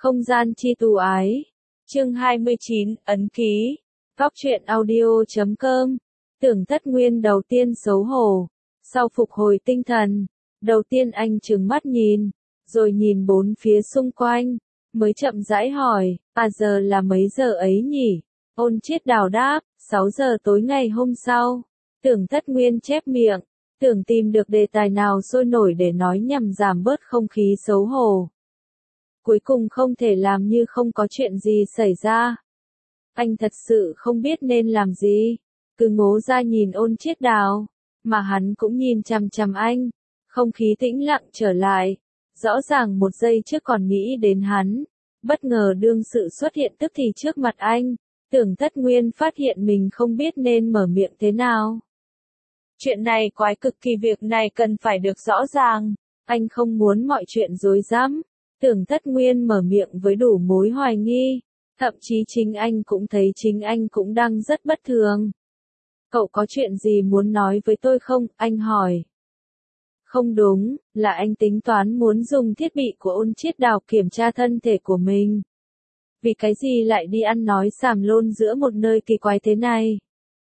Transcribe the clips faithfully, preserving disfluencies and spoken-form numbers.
Không gian chi tu ái. Chương hai mươi chín, ấn ký. Góc truyện audio chấm com. Tưởng Thất Nguyên đầu tiên xấu hổ, sau phục hồi tinh thần, đầu tiên anh trừng mắt nhìn, rồi nhìn bốn phía xung quanh, mới chậm rãi hỏi, à giờ là mấy giờ ấy nhỉ? Ôn Chiết Đào đáp, sáu giờ tối ngày hôm sau. Tưởng Thất Nguyên chép miệng, tưởng tìm được đề tài nào sôi nổi để nói nhằm giảm bớt không khí xấu hổ. Cuối cùng không thể làm như không có chuyện gì xảy ra. Anh thật sự không biết nên làm gì, cứ ngố ra nhìn Ôn Chiết Đào, mà hắn cũng nhìn chằm chằm anh, không khí tĩnh lặng trở lại, rõ ràng một giây trước còn nghĩ đến hắn, bất ngờ đương sự xuất hiện tức thì trước mặt anh, Tưởng Thất Nguyên phát hiện mình không biết nên mở miệng thế nào. Chuyện này quái cực kỳ, việc này cần phải được rõ ràng, anh không muốn mọi chuyện rối rắm. Tưởng Thất Nguyên mở miệng với đủ mối hoài nghi, thậm chí chính anh cũng thấy chính anh cũng đang rất bất thường. Cậu có chuyện gì muốn nói với tôi không? Anh hỏi. Không đúng, là anh tính toán muốn dùng thiết bị của Ôn Chiết Đào kiểm tra thân thể của mình. Vì cái gì lại đi ăn nói xàm lôn giữa một nơi kỳ quái thế này?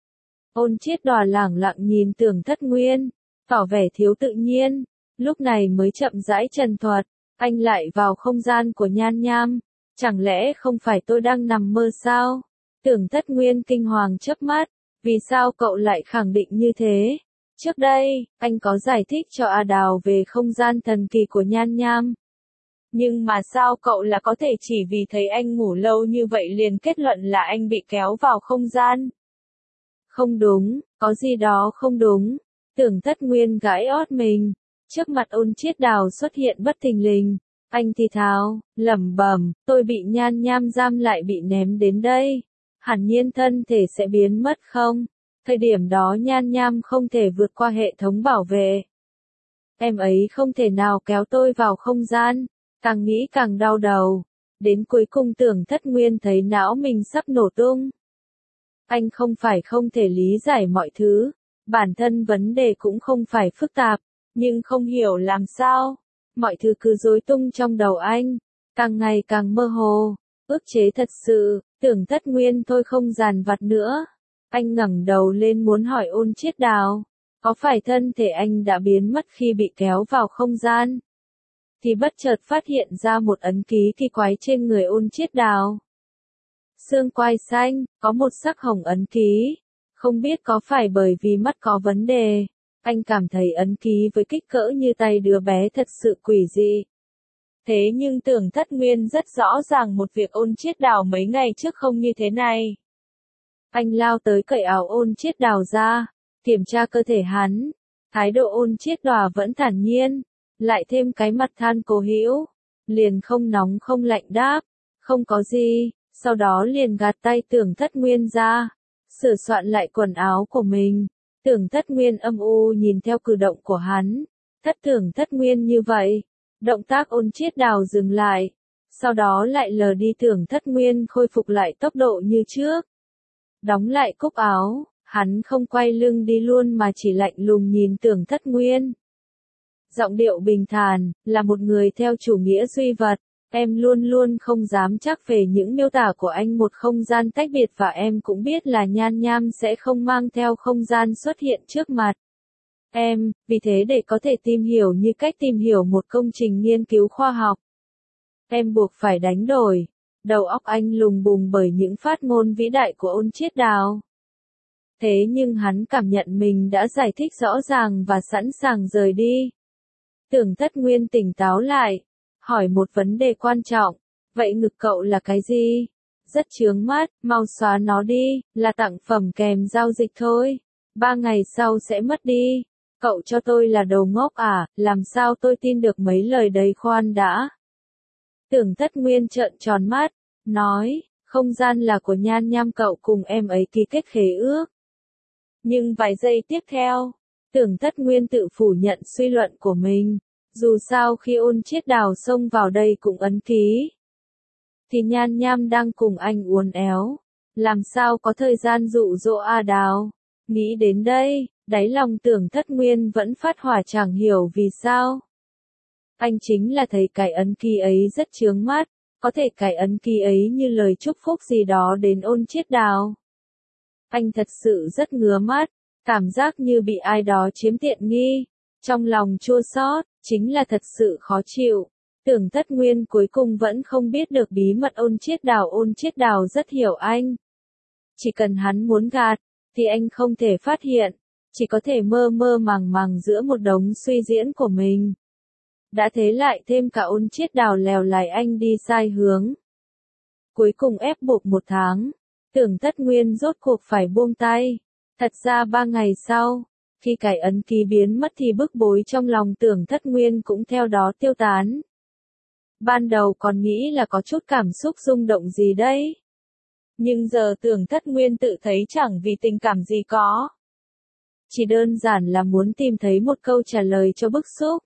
Ôn Chiết Đào lẳng lặng nhìn Tưởng Thất Nguyên, tỏ vẻ thiếu tự nhiên, lúc này mới chậm rãi trần thuật. Anh lại vào không gian của Nhan Nham, chẳng lẽ không phải tôi đang nằm mơ sao? Tưởng Thất Nguyên kinh hoàng chớp mắt, vì sao cậu lại khẳng định như thế? Trước đây, anh có giải thích cho A Đào về không gian thần kỳ của Nhan Nham. Nhưng mà sao cậu là có thể chỉ vì thấy anh ngủ lâu như vậy liền kết luận là anh bị kéo vào không gian? Không đúng, có gì đó không đúng. Tưởng Thất Nguyên gãi ót mình. Trước mặt Ôn Chiết Đào xuất hiện bất thình lình, anh thì thào, lẩm bẩm, tôi bị Nhan Nham giam lại bị ném đến đây, hẳn nhiên thân thể sẽ biến mất không? Thời điểm đó Nhan Nham không thể vượt qua hệ thống bảo vệ. Em ấy không thể nào kéo tôi vào không gian, càng nghĩ càng đau đầu, đến cuối cùng Tưởng Thất Nguyên thấy não mình sắp nổ tung. Anh không phải không thể lý giải mọi thứ, bản thân vấn đề cũng không phải phức tạp. Nhưng không hiểu làm sao, mọi thứ cứ rối tung trong đầu anh, càng ngày càng mơ hồ, ức chế thật sự. Tưởng Thất Nguyên thôi không dằn vặt nữa. Anh ngẩng đầu lên muốn hỏi Ôn Chiết Đào, có phải thân thể anh đã biến mất khi bị kéo vào không gian? Thì bất chợt phát hiện ra một ấn ký kỳ quái trên người Ôn Chiết Đào. Xương quai xanh, có một sắc hồng ấn ký, không biết có phải bởi vì mắt có vấn đề. Anh cảm thấy ấn ký với kích cỡ như tay đứa bé thật sự quỷ dị. Thế nhưng Tưởng Thất Nguyên rất rõ ràng một việc Ôn Chiết Đào mấy ngày trước không như thế này. Anh lao tới cởi áo Ôn Chiết Đào ra, kiểm tra cơ thể hắn. Thái độ Ôn Chiết Đào vẫn thản nhiên, lại thêm cái mặt than cố hữu, liền không nóng không lạnh đáp, không có gì, sau đó liền gạt tay Tưởng Thất Nguyên ra, sửa soạn lại quần áo của mình. Tưởng Thất Nguyên âm u nhìn theo cử động của hắn, thất Tưởng Thất Nguyên như vậy, động tác Ôn Chiết Đào dừng lại, sau đó lại lờ đi. Tưởng Thất Nguyên khôi phục lại tốc độ như trước. Đóng lại cúc áo, hắn không quay lưng đi luôn mà chỉ lạnh lùng nhìn Tưởng Thất Nguyên. Giọng điệu bình thản, là một người theo chủ nghĩa duy vật, em luôn luôn không dám chắc về những miêu tả của anh một không gian tách biệt và em cũng biết là Nhan Nham sẽ không mang theo không gian xuất hiện trước mặt em, vì thế để có thể tìm hiểu như cách tìm hiểu một công trình nghiên cứu khoa học. Em buộc phải đánh đổi. Đầu óc anh lùng bùng bởi những phát ngôn vĩ đại của Ôn Chiết Đào. Thế nhưng hắn cảm nhận mình đã giải thích rõ ràng và sẵn sàng rời đi. Tưởng Thất Nguyên tỉnh táo lại, hỏi một vấn đề quan trọng, vậy ngực cậu là cái gì? Rất chướng mắt, mau xóa nó đi, là tặng phẩm kèm giao dịch thôi. Ba ngày sau sẽ mất đi. Cậu cho tôi là đồ ngốc à, làm sao tôi tin được mấy lời đấy? Khoan đã. Tưởng Thất Nguyên trợn tròn mắt, nói, không gian là của Nhan Nham, cậu cùng em ấy ký kết khế ước. Nhưng vài giây tiếp theo, Tưởng Thất Nguyên tự phủ nhận suy luận của mình. Dù sao khi Ôn Chiết Đào xông vào đây cũng ấn ký, thì Nhan Nham đang cùng anh uốn éo, làm sao có thời gian dụ dỗ A Đào. Nghĩ đến đây, đáy lòng Tưởng Thất Nguyên vẫn phát hỏa, chẳng hiểu vì sao. Anh chính là thấy cái ấn ký ấy rất chướng mắt, Có thể cái ấn ký ấy như lời chúc phúc gì đó đến Ôn Chiết Đào. Anh thật sự rất ngứa mắt, cảm giác như bị ai đó chiếm tiện nghi. Trong lòng chua xót, chính là thật sự khó chịu. Tưởng Tất Nguyên cuối cùng vẫn không biết được bí mật Ôn Chiết Đào. Ôn Chiết Đào rất hiểu anh. Chỉ cần hắn muốn gạt, thì anh không thể phát hiện. Chỉ có thể mơ mơ màng màng giữa một đống suy diễn của mình. Đã thế lại thêm cả Ôn Chiết Đào lèo lái anh đi sai hướng. Cuối cùng ép buộc một tháng, Tưởng Tất Nguyên rốt cuộc phải buông tay. Thật ra ba ngày sau, khi cái ấn ký biến mất thì bức bối trong lòng Tưởng Tất Nguyên cũng theo đó tiêu tán. Ban đầu còn nghĩ là có chút cảm xúc rung động gì đấy. Nhưng giờ Tưởng Tất Nguyên tự thấy chẳng vì tình cảm gì có. Chỉ đơn giản là muốn tìm thấy một câu trả lời cho bức xúc.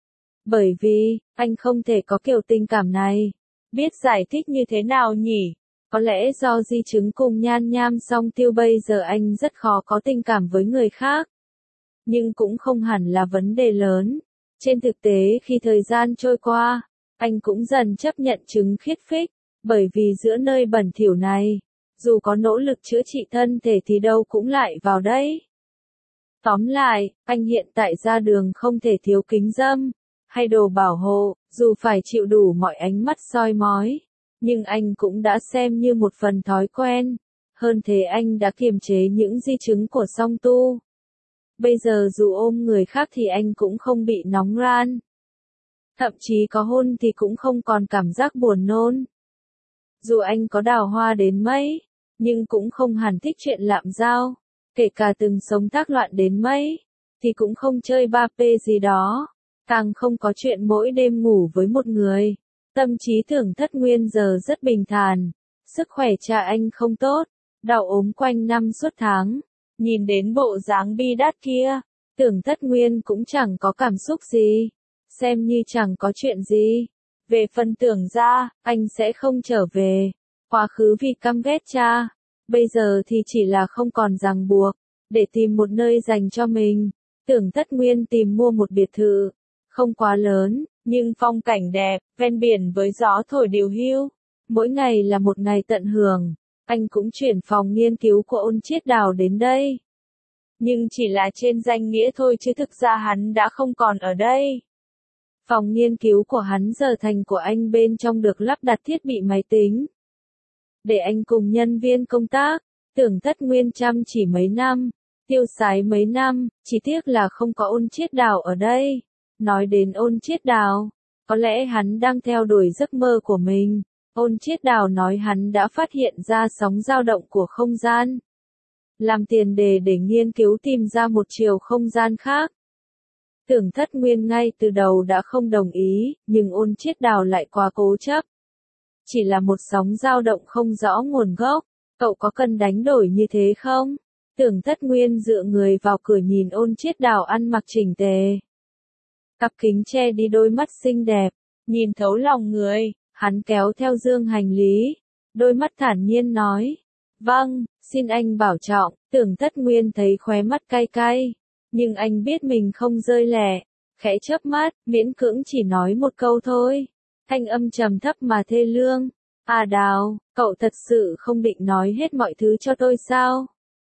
Bởi vì, anh không thể có kiểu tình cảm này. Biết giải thích như thế nào nhỉ? Có lẽ do di chứng cùng Nhan Nham song tiêu bây giờ anh rất khó có tình cảm với người khác. Nhưng cũng không hẳn là vấn đề lớn. Trên thực tế khi thời gian trôi qua, anh cũng dần chấp nhận chứng khiết phích. Bởi vì giữa nơi bẩn thỉu này, dù có nỗ lực chữa trị thân thể thì đâu cũng lại vào đấy. Tóm lại, anh hiện tại ra đường không thể thiếu kính râm, hay đồ bảo hộ, dù phải chịu đủ mọi ánh mắt soi mói. Nhưng anh cũng đã xem như một phần thói quen. Hơn thế anh đã kiềm chế những di chứng của song tu. Bây giờ dù ôm người khác thì anh cũng không bị nóng ran. Thậm chí có hôn thì cũng không còn cảm giác buồn nôn. Dù anh có đào hoa đến mấy, nhưng cũng không hẳn thích chuyện lạm giao. Kể cả từng sống thác loạn đến mấy, thì cũng không chơi ba pê gì đó. Càng không có chuyện mỗi đêm ngủ với một người. Tâm trí Tưởng Tất Nguyên giờ rất bình thản. Sức khỏe cha anh không tốt, đau ốm quanh năm suốt tháng. Nhìn đến bộ dáng bi đát kia, Tưởng Tất Nguyên cũng chẳng có cảm xúc gì. Xem như chẳng có chuyện gì. Về phần Tưởng gia, anh sẽ không trở về. Quá khứ vì căm ghét cha. Bây giờ thì chỉ là không còn ràng buộc. Để tìm một nơi dành cho mình. Tưởng Tất Nguyên tìm mua một biệt thự. Không quá lớn, nhưng phong cảnh đẹp, ven biển với gió thổi điều hiu. Mỗi ngày là một ngày tận hưởng. Anh cũng chuyển phòng nghiên cứu của Ôn Chiết Đào đến đây. Nhưng chỉ là trên danh nghĩa thôi chứ thực ra hắn đã không còn ở đây. Phòng nghiên cứu của hắn giờ thành của anh, bên trong được lắp đặt thiết bị máy tính. Để anh cùng nhân viên công tác, Tưởng Tất Nguyên chăm chỉ mấy năm, tiêu xài mấy năm, chỉ tiếc là không có Ôn Chiết Đào ở đây. Nói đến Ôn Chiết Đào, có lẽ hắn đang theo đuổi giấc mơ của mình. Ôn Chiết Đào nói hắn đã phát hiện ra sóng dao động của không gian. Làm tiền đề để nghiên cứu tìm ra một chiều không gian khác. Tưởng Tất Nguyên ngay từ đầu đã không đồng ý, nhưng Ôn Chiết Đào lại quá cố chấp. Chỉ là một sóng dao động không rõ nguồn gốc, cậu có cần đánh đổi như thế không? Tưởng Tất Nguyên dựa người vào cửa nhìn Ôn Chiết Đào ăn mặc chỉnh tề. Cặp kính che đi đôi mắt xinh đẹp, nhìn thấu lòng người, hắn kéo theo dương hành lý, đôi mắt thản nhiên nói. Vâng, xin anh bảo trọng. Tưởng Tất Nguyên thấy khóe mắt cay cay, nhưng anh biết mình không rơi lệ, khẽ chớp mắt, miễn cưỡng chỉ nói một câu thôi. Thanh âm trầm thấp mà thê lương. À Đào, cậu thật sự không định nói hết mọi thứ cho tôi sao?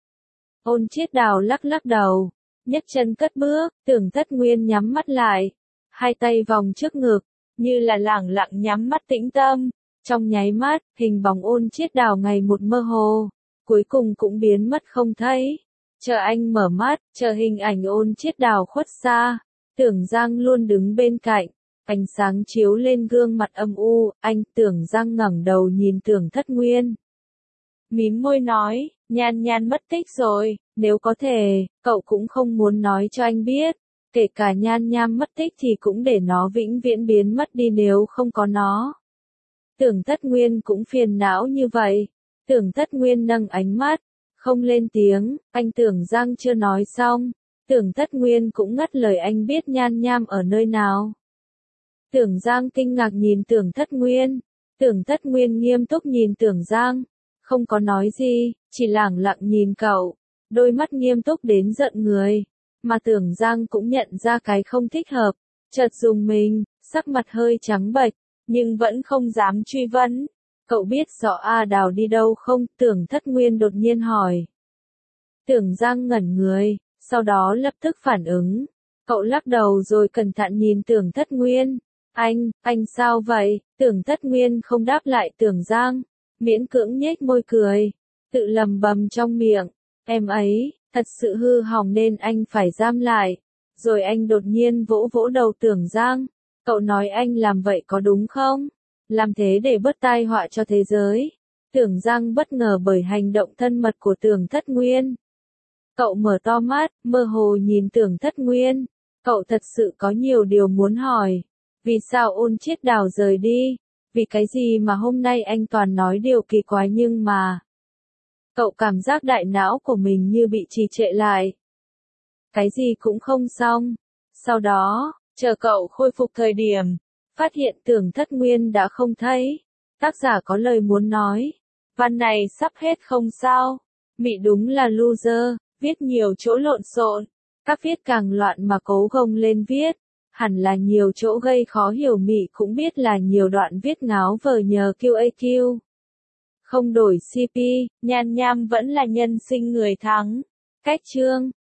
Ôn Chiết Đào lắc lắc đầu, nhấc chân cất bước. Tưởng Tất Nguyên nhắm mắt lại, hai tay vòng trước ngực, như là lẳng lặng nhắm mắt tĩnh tâm. Trong nháy mắt, hình bóng Ôn Chiết Đào ngày một mơ hồ, cuối cùng cũng biến mất không thấy. Chờ anh mở mắt, chờ hình ảnh Ôn Chiết Đào khuất xa, Tưởng Giang luôn đứng bên cạnh, ánh sáng chiếu lên gương mặt âm u, anh. Tưởng Giang ngẩng đầu nhìn Tưởng Tất Nguyên, mím môi nói, Nhan Nhan mất tích rồi, nếu có thể, cậu cũng không muốn nói cho anh biết, kể cả Nhan Nham mất tích thì cũng để nó vĩnh viễn biến mất đi nếu không có nó. Tưởng Tất Nguyên cũng phiền não như vậy. Tưởng Tất Nguyên nâng ánh mắt, không lên tiếng. Anh. Tưởng Giang chưa nói xong, Tưởng Tất Nguyên cũng ngắt lời, anh biết Nhan Nham ở nơi nào? Tưởng Giang kinh ngạc nhìn Tưởng Tất Nguyên. Tưởng Tất Nguyên nghiêm túc nhìn Tưởng Giang, không có nói gì, chỉ lẳng lặng nhìn cậu, đôi mắt nghiêm túc đến giận người. Mà Tưởng Giang cũng nhận ra cái không thích hợp, chợt dùng mình, sắc mặt hơi trắng bệch, nhưng vẫn không dám truy vấn. Cậu biết rõ A Đào đi đâu không? Tưởng Thất Nguyên đột nhiên hỏi. Tưởng Giang ngẩn người, sau đó lập tức phản ứng. Cậu lắc đầu rồi cẩn thận nhìn Tưởng Thất Nguyên. Anh, anh sao vậy? Tưởng Thất Nguyên không đáp lại Tưởng Giang, miễn cưỡng nhếch môi cười, tự lầm bầm trong miệng. Em ấy, thật sự hư hỏng nên anh phải giam lại. Rồi anh đột nhiên vỗ vỗ đầu Tưởng Giang. Cậu nói anh làm vậy có đúng không? Làm thế để bớt tai họa cho thế giới. Tưởng Giang bất ngờ bởi hành động thân mật của Tưởng Thất Nguyên. Cậu mở to mắt, mơ hồ nhìn Tưởng Thất Nguyên. Cậu thật sự có nhiều điều muốn hỏi. Vì sao Ôn Chiết Đào rời đi? Vì cái gì mà hôm nay anh toàn nói điều kỳ quái nhưng mà... Cậu cảm giác đại não của mình như bị trì trệ lại. Cái gì cũng không xong. Sau đó, chờ cậu khôi phục thời điểm, phát hiện Tưởng Thất Nguyên đã không thấy. Tác giả có lời muốn nói. Văn này sắp hết không sao? Mị đúng là loser, viết nhiều chỗ lộn xộn. Các viết càng loạn mà cố gồng lên viết. Hẳn là nhiều chỗ gây khó hiểu. Mị cũng biết là nhiều đoạn viết ngáo vờ nhờ quy a quy. Không đổi xê pê, Nhan Nham vẫn là nhân sinh người thắng. Cách chương